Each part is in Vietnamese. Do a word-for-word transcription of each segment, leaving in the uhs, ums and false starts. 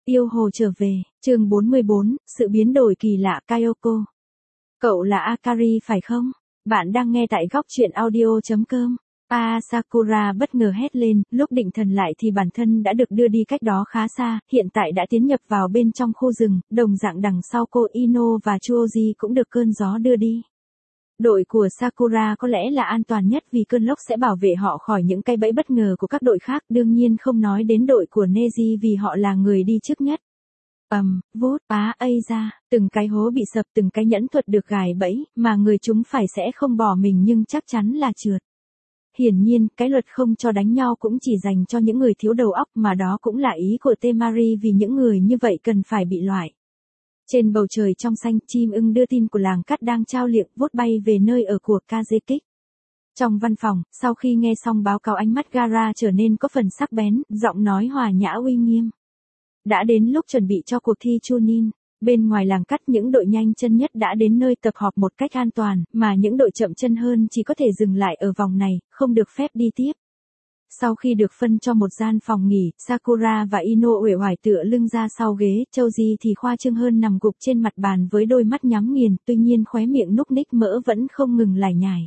Yêu hồ trở về, chương bốn mươi bốn, sự biến đổi kỳ lạ Kyoko. Cậu là Akari phải không? Bạn đang nghe tại góc truyện audio chấm com. A Sakura bất ngờ hét lên, lúc định thần lại thì bản thân đã được đưa đi cách đó khá xa, hiện tại đã tiến nhập vào bên trong khu rừng, đồng dạng đằng sau cô Ino và Chuoji cũng được cơn gió đưa đi. Đội của Sakura có lẽ là an toàn nhất vì cơn lốc sẽ bảo vệ họ khỏi những cái bẫy bất ngờ của các đội khác, đương nhiên không nói đến đội của Neji vì họ là người đi trước nhất. Ầm, um, vút, á ây ra, từng cái hố bị sập, từng cái nhẫn thuật được gài bẫy, mà người chúng phải sẽ không bỏ mình nhưng chắc chắn là trượt. Hiển nhiên, cái luật không cho đánh nhau cũng chỉ dành cho những người thiếu đầu óc, mà đó cũng là ý của Temari vì những người như vậy cần phải bị loại. Trên bầu trời trong xanh, chim ưng đưa tin của làng cắt đang trao liệng vút bay về nơi ở của Kazekik. Trong văn phòng, sau khi nghe xong báo cáo ánh mắt Gaara trở nên có phần sắc bén, giọng nói hòa nhã uy nghiêm. Đã đến lúc chuẩn bị cho cuộc thi Chunin. Bên ngoài làng cắt những đội nhanh chân nhất đã đến nơi tập họp một cách an toàn, mà những đội chậm chân hơn chỉ có thể dừng lại ở vòng này, không được phép đi tiếp. Sau khi được phân cho một gian phòng nghỉ, Sakura và Ino uể oải tựa lưng ra sau ghế, Choji thì khoa trương hơn nằm gục trên mặt bàn với đôi mắt nhắm nghiền, tuy nhiên khóe miệng núc ních mỡ vẫn không ngừng lải nhải.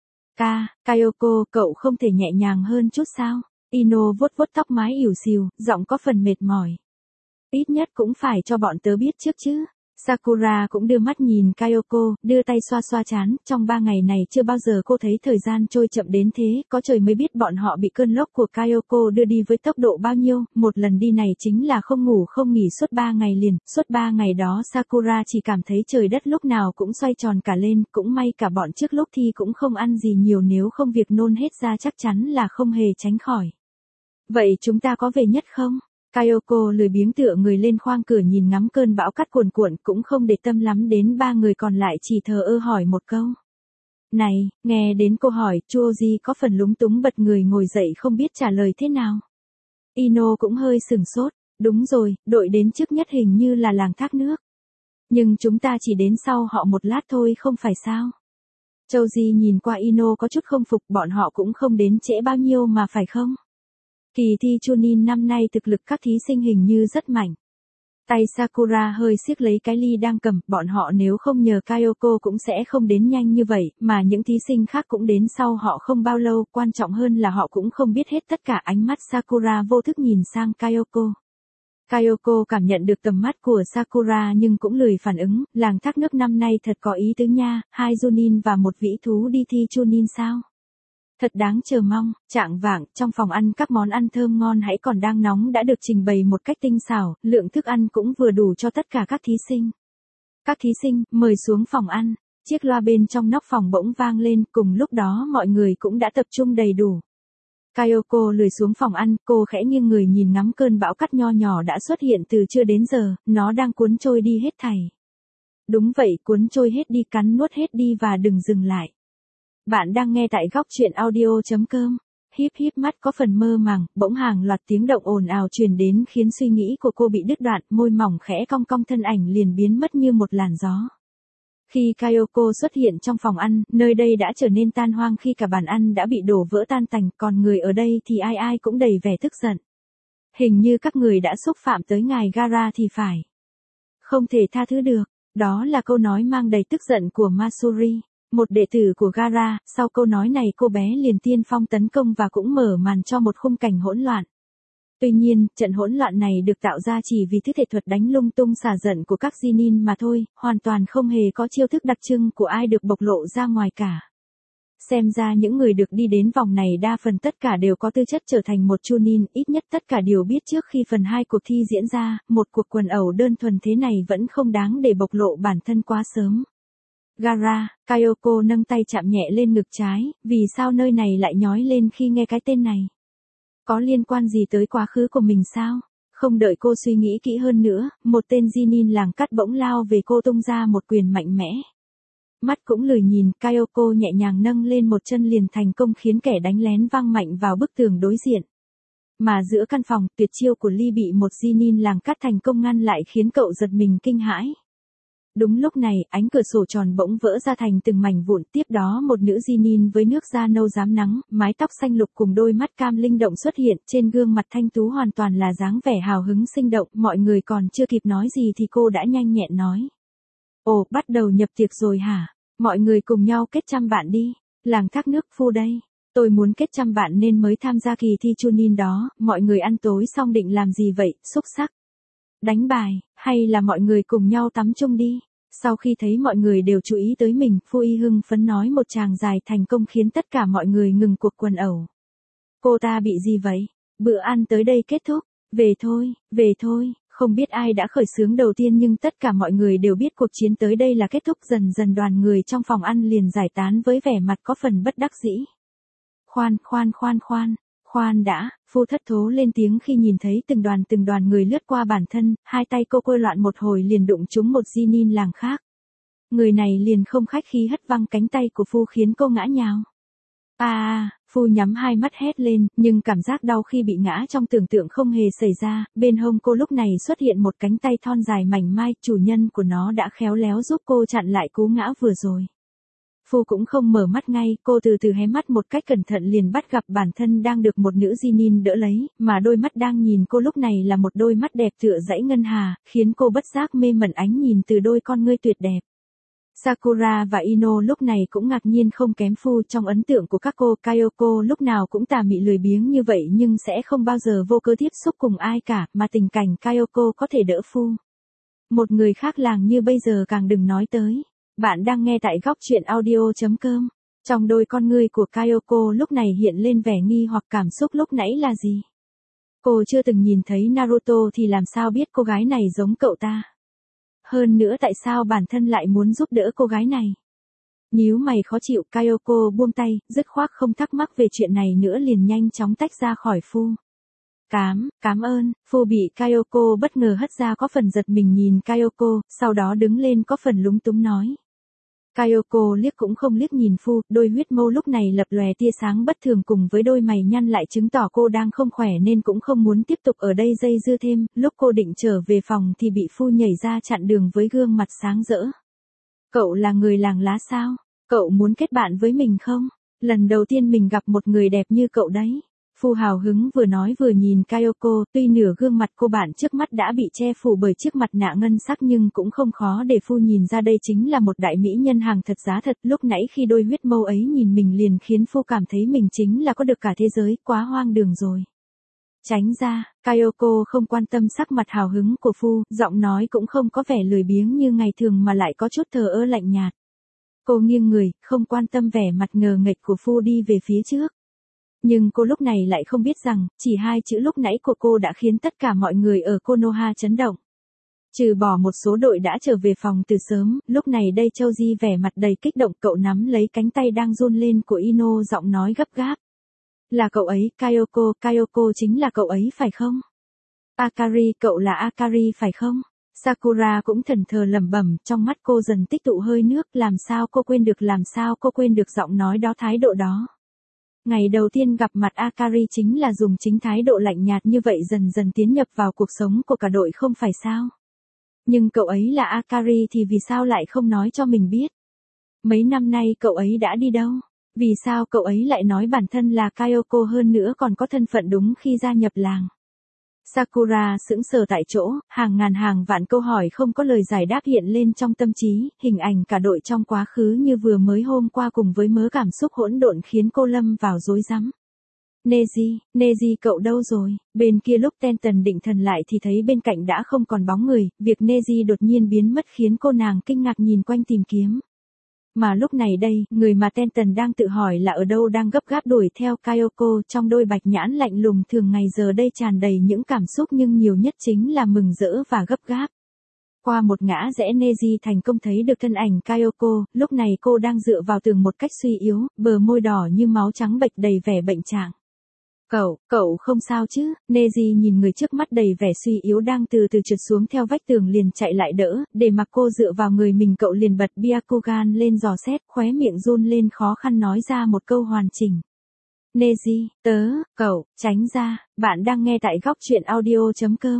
Ka, Kyoko, cậu không thể nhẹ nhàng hơn chút sao? Ino vuốt vuốt tóc mái ỉu xìu, giọng có phần mệt mỏi. Ít nhất cũng phải cho bọn tớ biết trước chứ. Sakura cũng đưa mắt nhìn Kyoko, đưa tay xoa xoa trán, trong ba ngày này chưa bao giờ cô thấy thời gian trôi chậm đến thế, có trời mới biết bọn họ bị cơn lốc của Kyoko đưa đi với tốc độ bao nhiêu, một lần đi này chính là không ngủ không nghỉ suốt ba ngày liền, suốt ba ngày đó Sakura chỉ cảm thấy trời đất lúc nào cũng xoay tròn cả lên, cũng may cả bọn trước lúc thi cũng không ăn gì nhiều nếu không việc nôn hết ra chắc chắn là không hề tránh khỏi. Vậy chúng ta có về nhất không? Kyoko lười biếng tựa người lên khoang cửa nhìn ngắm cơn bão cát cuồn cuộn cũng không để tâm lắm đến ba người còn lại chỉ thờ ơ hỏi một câu. Này, nghe đến câu hỏi, Chuoji có phần lúng túng bật người ngồi dậy không biết trả lời thế nào. Ino cũng hơi sửng sốt, đúng rồi, đội đến trước nhất hình như là làng thác nước. Nhưng chúng ta chỉ đến sau họ một lát thôi không phải sao? Chuoji nhìn qua Ino có chút không phục, bọn họ cũng không đến trễ bao nhiêu mà phải không? Kỳ thi Chunin năm nay thực lực các thí sinh hình như rất mạnh. Tay Sakura hơi siết lấy cái ly đang cầm, bọn họ nếu không nhờ Kyoko cũng sẽ không đến nhanh như vậy, mà những thí sinh khác cũng đến sau họ không bao lâu, quan trọng hơn là họ cũng không biết hết tất cả. Ánh mắt Sakura vô thức nhìn sang Kyoko. Kyoko cảm nhận được tầm mắt của Sakura nhưng cũng lười phản ứng, làng thác nước năm nay thật có ý tứ nha, hai Junin và một vĩ thú đi thi Chunin sao? Thật đáng chờ mong. Chạng vạng, trong phòng ăn các món ăn thơm ngon hãy còn đang nóng đã được trình bày một cách tinh xảo, lượng thức ăn cũng vừa đủ cho tất cả các thí sinh. Các thí sinh, mời xuống phòng ăn. Chiếc loa bên trong nóc phòng bỗng vang lên, cùng lúc đó mọi người cũng đã tập trung đầy đủ. Kyoko lười xuống phòng ăn, cô khẽ nghiêng người nhìn ngắm cơn bão cát nho nhỏ đã xuất hiện từ trưa đến giờ, nó đang cuốn trôi đi hết thảy. Đúng vậy, cuốn trôi hết đi, cắn nuốt hết đi và đừng dừng lại. Bạn đang nghe tại góc truyện audio chấm com. Híp híp mắt có phần mơ màng, bỗng hàng loạt tiếng động ồn ào truyền đến khiến suy nghĩ của cô bị đứt đoạn, môi mỏng khẽ cong cong, thân ảnh liền biến mất như một làn gió. Khi Kyoko xuất hiện trong phòng ăn, nơi đây đã trở nên tan hoang khi cả bàn ăn đã bị đổ vỡ tan tành, còn người ở đây thì ai ai cũng đầy vẻ tức giận. Hình như các người đã xúc phạm tới ngài Gaara thì phải. Không thể tha thứ được, đó là câu nói mang đầy tức giận của Masuri. Một đệ tử của Gaara, sau câu nói này cô bé liền tiên phong tấn công và cũng mở màn cho một khung cảnh hỗn loạn. Tuy nhiên, trận hỗn loạn này được tạo ra chỉ vì thứ thể thuật đánh lung tung xả giận của các Genin mà thôi, hoàn toàn không hề có chiêu thức đặc trưng của ai được bộc lộ ra ngoài cả. Xem ra những người được đi đến vòng này đa phần tất cả đều có tư chất trở thành một Chunin, ít nhất tất cả đều biết trước khi phần hai cuộc thi diễn ra, một cuộc quần ẩu đơn thuần thế này vẫn không đáng để bộc lộ bản thân quá sớm. Gaara, Kyoko nâng tay chạm nhẹ lên ngực trái, vì sao nơi này lại nhói lên khi nghe cái tên này? Có liên quan gì tới quá khứ của mình sao? Không đợi cô suy nghĩ kỹ hơn nữa, một tên Genin làng cắt bỗng lao về cô tung ra một quyền mạnh mẽ. Mắt cũng lười nhìn, Kyoko nhẹ nhàng nâng lên một chân liền thành công khiến kẻ đánh lén vang mạnh vào bức tường đối diện. Mà giữa căn phòng, tuyệt chiêu của Lee bị một Genin làng cắt thành công ngăn lại khiến cậu giật mình kinh hãi. Đúng lúc này, ánh cửa sổ tròn bỗng vỡ ra thành từng mảnh vụn, tiếp đó một nữ Jinin với nước da nâu rám nắng, mái tóc xanh lục cùng đôi mắt cam linh động xuất hiện, trên gương mặt thanh tú hoàn toàn là dáng vẻ hào hứng sinh động, mọi người còn chưa kịp nói gì thì cô đã nhanh nhẹn nói. Ồ, bắt đầu nhập tiệc rồi hả? Mọi người cùng nhau kết trăm bạn đi, làng thác nước Phu đây. Tôi muốn kết trăm bạn nên mới tham gia kỳ thi Chunin đó, mọi người ăn tối xong định làm gì vậy, xúc xắc? Đánh bài, hay là mọi người cùng nhau tắm chung đi? Sau khi thấy mọi người đều chú ý tới mình, Phu Y hưng phấn nói một tràng dài thành công khiến tất cả mọi người ngừng cuộc quần ẩu. Cô ta bị gì vậy? Bữa ăn tới đây kết thúc, về thôi, về thôi, không biết ai đã khởi xướng đầu tiên nhưng tất cả mọi người đều biết cuộc chiến tới đây là kết thúc, dần dần đoàn người trong phòng ăn liền giải tán với vẻ mặt có phần bất đắc dĩ. Khoan, khoan, khoan, khoan, khoan đã, Phu thất thố lên tiếng khi nhìn thấy từng đoàn từng đoàn người lướt qua bản thân, hai tay cô quơ loạn một hồi liền đụng trúng một Jinin làng khác. Người này liền không khách khí hất văng cánh tay của Phu khiến cô ngã nhào. À, à, Phu nhắm hai mắt hét lên, nhưng cảm giác đau khi bị ngã trong tưởng tượng không hề xảy ra, bên hông cô lúc này xuất hiện một cánh tay thon dài mảnh mai, chủ nhân của nó đã khéo léo giúp cô chặn lại cú ngã vừa rồi. Phu cũng không mở mắt ngay, cô từ từ hé mắt một cách cẩn thận liền bắt gặp bản thân đang được một nữ Jinin đỡ lấy, mà đôi mắt đang nhìn cô lúc này là một đôi mắt đẹp tựa dãy ngân hà, khiến cô bất giác mê mẩn ánh nhìn từ đôi con ngươi tuyệt đẹp. Sakura và Ino lúc này cũng ngạc nhiên không kém Phu, trong ấn tượng của các cô, Kayoko lúc nào cũng tà mị lười biếng như vậy nhưng sẽ không bao giờ vô cớ tiếp xúc cùng ai cả, mà tình cảnh Kayoko có thể đỡ Phu. Một người khác làng như bây giờ càng đừng nói tới. Bạn đang nghe tại góc truyện audio.com. Trong đôi con ngươi của Kayoko lúc này hiện lên vẻ nghi hoặc cảm xúc lúc nãy là gì? Cô chưa từng nhìn thấy Naruto thì làm sao biết cô gái này giống cậu ta? Hơn nữa tại sao bản thân lại muốn giúp đỡ cô gái này? Nhíu mày khó chịu, Kayoko buông tay, dứt khoát không thắc mắc về chuyện này nữa liền nhanh chóng tách ra khỏi Phu. Cám, cảm ơn, Phu bị Kayoko bất ngờ hất ra có phần giật mình nhìn Kayoko, sau đó đứng lên có phần lúng túng nói. Kayoko liếc cũng không liếc nhìn Phu, đôi huyết mâu lúc này lập lòe tia sáng bất thường cùng với đôi mày nhăn lại chứng tỏ cô đang không khỏe nên cũng không muốn tiếp tục ở đây dây dưa thêm, lúc cô định trở về phòng thì bị Phu nhảy ra chặn đường với gương mặt sáng rỡ. Cậu là người làng lá sao? Cậu muốn kết bạn với mình không? Lần đầu tiên mình gặp một người đẹp như cậu đấy. Phu hào hứng vừa nói vừa nhìn Kayoko, tuy nửa gương mặt cô bạn trước mắt đã bị che phủ bởi chiếc mặt nạ ngân sắc nhưng cũng không khó để Phu nhìn ra đây chính là một đại mỹ nhân hàng thật giá thật. Lúc nãy khi đôi huyết mâu ấy nhìn mình liền khiến Phu cảm thấy mình chính là có được cả thế giới, quá hoang đường rồi. Tránh ra, Kayoko không quan tâm sắc mặt hào hứng của Phu, giọng nói cũng không có vẻ lười biếng như ngày thường mà lại có chút thờ ơ lạnh nhạt. Cô nghiêng người, không quan tâm vẻ mặt ngờ nghệch của Phu đi về phía trước. Nhưng cô lúc này lại không biết rằng, chỉ hai chữ lúc nãy của cô đã khiến tất cả mọi người ở Konoha chấn động. Trừ bỏ một số đội đã trở về phòng từ sớm, lúc này đây Châu Di vẻ mặt đầy kích động, cậu nắm lấy cánh tay đang run lên của Ino, giọng nói gấp gáp. Là cậu ấy, Kayoko, Kayoko chính là cậu ấy phải không? Akari, cậu là Akari phải không? Sakura cũng thẫn thờ lẩm bẩm, trong mắt cô dần tích tụ hơi nước, làm sao cô quên được làm sao cô quên được giọng nói đó, thái độ đó. Ngày đầu tiên gặp mặt Akari chính là dùng chính thái độ lạnh nhạt như vậy dần dần tiến nhập vào cuộc sống của cả đội không phải sao? Nhưng cậu ấy là Akari thì vì sao lại không nói cho mình biết? Mấy năm nay cậu ấy đã đi đâu? Vì sao cậu ấy lại nói bản thân là Kayoko hơn nữa còn có thân phận đúng khi gia nhập làng? Sakura sững sờ tại chỗ, hàng ngàn hàng vạn câu hỏi không có lời giải đáp hiện lên trong tâm trí, hình ảnh cả đội trong quá khứ như vừa mới hôm qua cùng với mớ cảm xúc hỗn độn khiến cô lâm vào rối rắm. Neji, Neji cậu đâu rồi? Bên kia lúc Tenten định thần lại thì thấy bên cạnh đã không còn bóng người, việc Neji đột nhiên biến mất khiến cô nàng kinh ngạc nhìn quanh tìm kiếm. Mà lúc này đây, người mà Tenten đang tự hỏi là ở đâu đang gấp gáp đuổi theo Kayoko, trong đôi bạch nhãn lạnh lùng thường ngày giờ đây tràn đầy những cảm xúc nhưng nhiều nhất chính là mừng rỡ và gấp gáp. Qua một ngã rẽ Neji thành công thấy được thân ảnh Kayoko, lúc này cô đang dựa vào tường một cách suy yếu, bờ môi đỏ như máu trắng bệch đầy vẻ bệnh trạng. Cậu, cậu không sao chứ? Neji nhìn người trước mắt đầy vẻ suy yếu đang từ từ trượt xuống theo vách tường liền chạy lại đỡ, để mặc cô dựa vào người mình, cậu liền bật Byakugan lên dò xét, khóe miệng run lên khó khăn nói ra một câu hoàn chỉnh. Neji, tớ, cậu, tránh ra, bạn đang nghe tại góc truyện audio.com.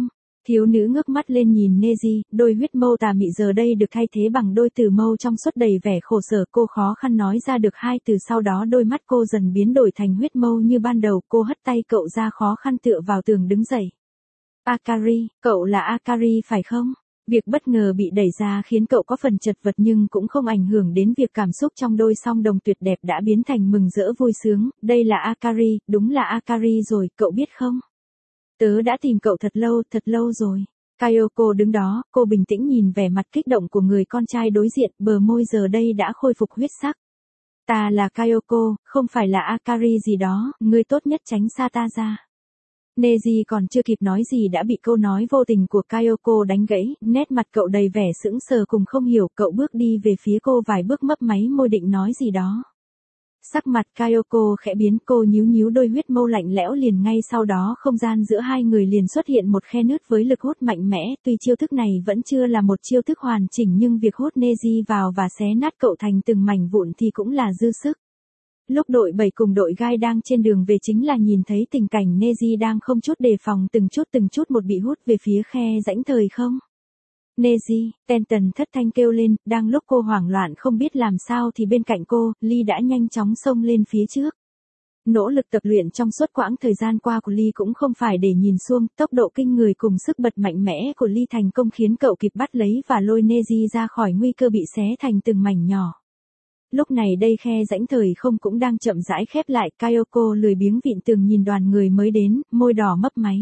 Thiếu nữ ngước mắt lên nhìn Neji, đôi huyết mâu tà mị giờ đây được thay thế bằng đôi từ mâu trong suốt đầy vẻ khổ sở. Cô khó khăn nói ra được hai từ, sau đó đôi mắt cô dần biến đổi thành huyết mâu như ban đầu. Cô hất tay cậu ra, khó khăn tựa vào tường đứng dậy. Akari, cậu là Akari phải không? Việc bất ngờ bị đẩy ra khiến cậu có phần chật vật nhưng cũng không ảnh hưởng đến việc cảm xúc trong đôi song đồng tuyệt đẹp đã biến thành mừng rỡ vui sướng. Đây là Akari, đúng là Akari rồi, cậu biết không? Tớ đã tìm cậu thật lâu, thật lâu rồi. Kayoko đứng đó, cô bình tĩnh nhìn vẻ mặt kích động của người con trai đối diện, bờ môi giờ đây đã khôi phục huyết sắc. Ta là Kayoko, không phải là Akari gì đó, ngươi tốt nhất tránh xa ta ra. Neji còn chưa kịp nói gì đã bị câu nói vô tình của Kayoko đánh gãy, nét mặt cậu đầy vẻ sững sờ cùng không hiểu. Cậu bước đi về phía cô vài bước, mấp máy môi định nói gì đó. Sắc mặt Kayoko khẽ biến, cô nhíu nhíu đôi huyết mâu lạnh lẽo, liền ngay sau đó không gian giữa hai người liền xuất hiện một khe nứt với lực hút mạnh mẽ. Tuy chiêu thức này vẫn chưa là một chiêu thức hoàn chỉnh nhưng việc hút Neji vào và xé nát cậu thành từng mảnh vụn thì cũng là dư sức. Lúc đội bảy cùng đội gai đang trên đường về chính là nhìn thấy tình cảnh Neji đang không chút đề phòng từng chút từng chút một bị hút về phía khe rãnh thời không. Neji, Tenten thất thanh kêu lên, đang lúc cô hoảng loạn không biết làm sao thì bên cạnh cô, Lee đã nhanh chóng xông lên phía trước. Nỗ lực tập luyện trong suốt quãng thời gian qua của Lee cũng không phải để nhìn xuông, tốc độ kinh người cùng sức bật mạnh mẽ của Lee thành công khiến cậu kịp bắt lấy và lôi Neji ra khỏi nguy cơ bị xé thành từng mảnh nhỏ. Lúc này đây khe rãnh thời không cũng đang chậm rãi khép lại. Kayoko lười biếng vịn tường nhìn đoàn người mới đến, môi đỏ mấp máy.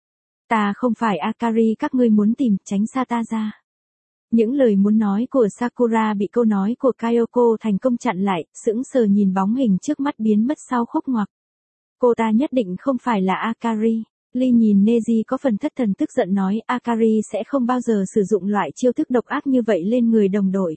Ta không phải Akari các ngươi muốn tìm, tránh xa ta ra. Những lời muốn nói của Sakura bị câu nói của Kayoko thành công chặn lại, sững sờ nhìn bóng hình trước mắt biến mất sau khúc ngoặc. Cô ta nhất định không phải là Akari. Lee nhìn Neji có phần thất thần tức giận nói Akari sẽ không bao giờ sử dụng loại chiêu thức độc ác như vậy lên người đồng đội.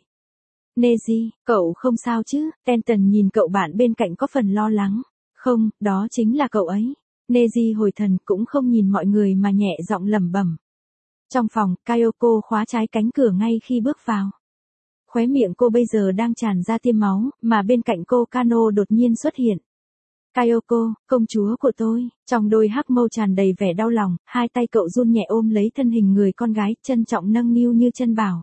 Neji, cậu không sao chứ? Tenten nhìn cậu bạn bên cạnh có phần lo lắng. Không, đó chính là cậu ấy. Neji hồi thần cũng không nhìn mọi người mà nhẹ giọng lẩm bẩm. Trong phòng, Kayoko khóa trái cánh cửa ngay khi bước vào. Khóe miệng cô bây giờ đang tràn ra tiêm máu, mà bên cạnh cô Kano đột nhiên xuất hiện. Kayoko, công chúa của tôi, trong đôi hắc mâu tràn đầy vẻ đau lòng, hai tay cậu run nhẹ ôm lấy thân hình người con gái, trân trọng nâng niu như chân bảo.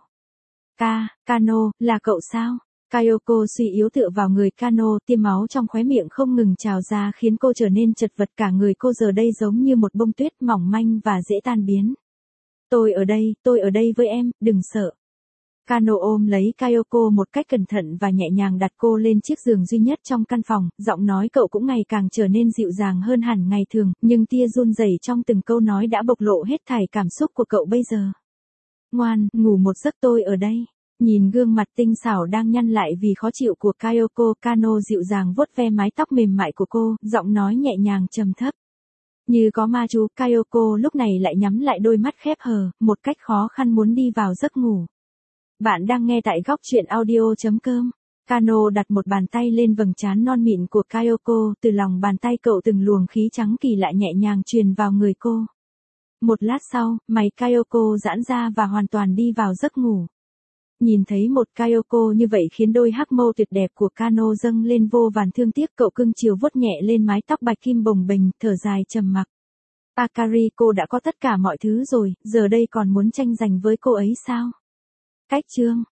Ka, Kano, là cậu sao? Kayoko suy yếu tựa vào người Kano, tiêm máu trong khóe miệng không ngừng trào ra khiến cô trở nên chật vật, cả người cô giờ đây giống như một bông tuyết mỏng manh và dễ tan biến. Tôi ở đây, tôi ở đây với em, đừng sợ. Kano ôm lấy Kayoko một cách cẩn thận và nhẹ nhàng đặt cô lên chiếc giường duy nhất trong căn phòng, giọng nói cậu cũng ngày càng trở nên dịu dàng hơn hẳn ngày thường, nhưng tia run rẩy trong từng câu nói đã bộc lộ hết thảy cảm xúc của cậu bây giờ. Ngoan, ngủ một giấc, tôi ở đây. Nhìn gương mặt tinh xảo đang nhăn lại vì khó chịu của Kayoko, Kano dịu dàng vuốt ve mái tóc mềm mại của cô, giọng nói nhẹ nhàng trầm thấp. Như có ma chú, Kayoko lúc này lại nhắm lại đôi mắt khép hờ, một cách khó khăn muốn đi vào giấc ngủ. Bạn đang nghe tại góc truyện audio chấm com. Kano đặt một bàn tay lên vầng trán non mịn của Kayoko, từ lòng bàn tay cậu từng luồng khí trắng kỳ lạ nhẹ nhàng truyền vào người cô. Một lát sau, mày Kayoko giãn ra và hoàn toàn đi vào giấc ngủ. Nhìn thấy một Kayoko như vậy khiến đôi hắc mâu tuyệt đẹp của Kano dâng lên vô vàn thương tiếc, cậu cưng chiều vuốt nhẹ lên mái tóc bạch kim bồng bềnh, thở dài trầm mặc. Akari, cô đã có tất cả mọi thứ rồi, giờ đây còn muốn tranh giành với cô ấy sao? Cách chương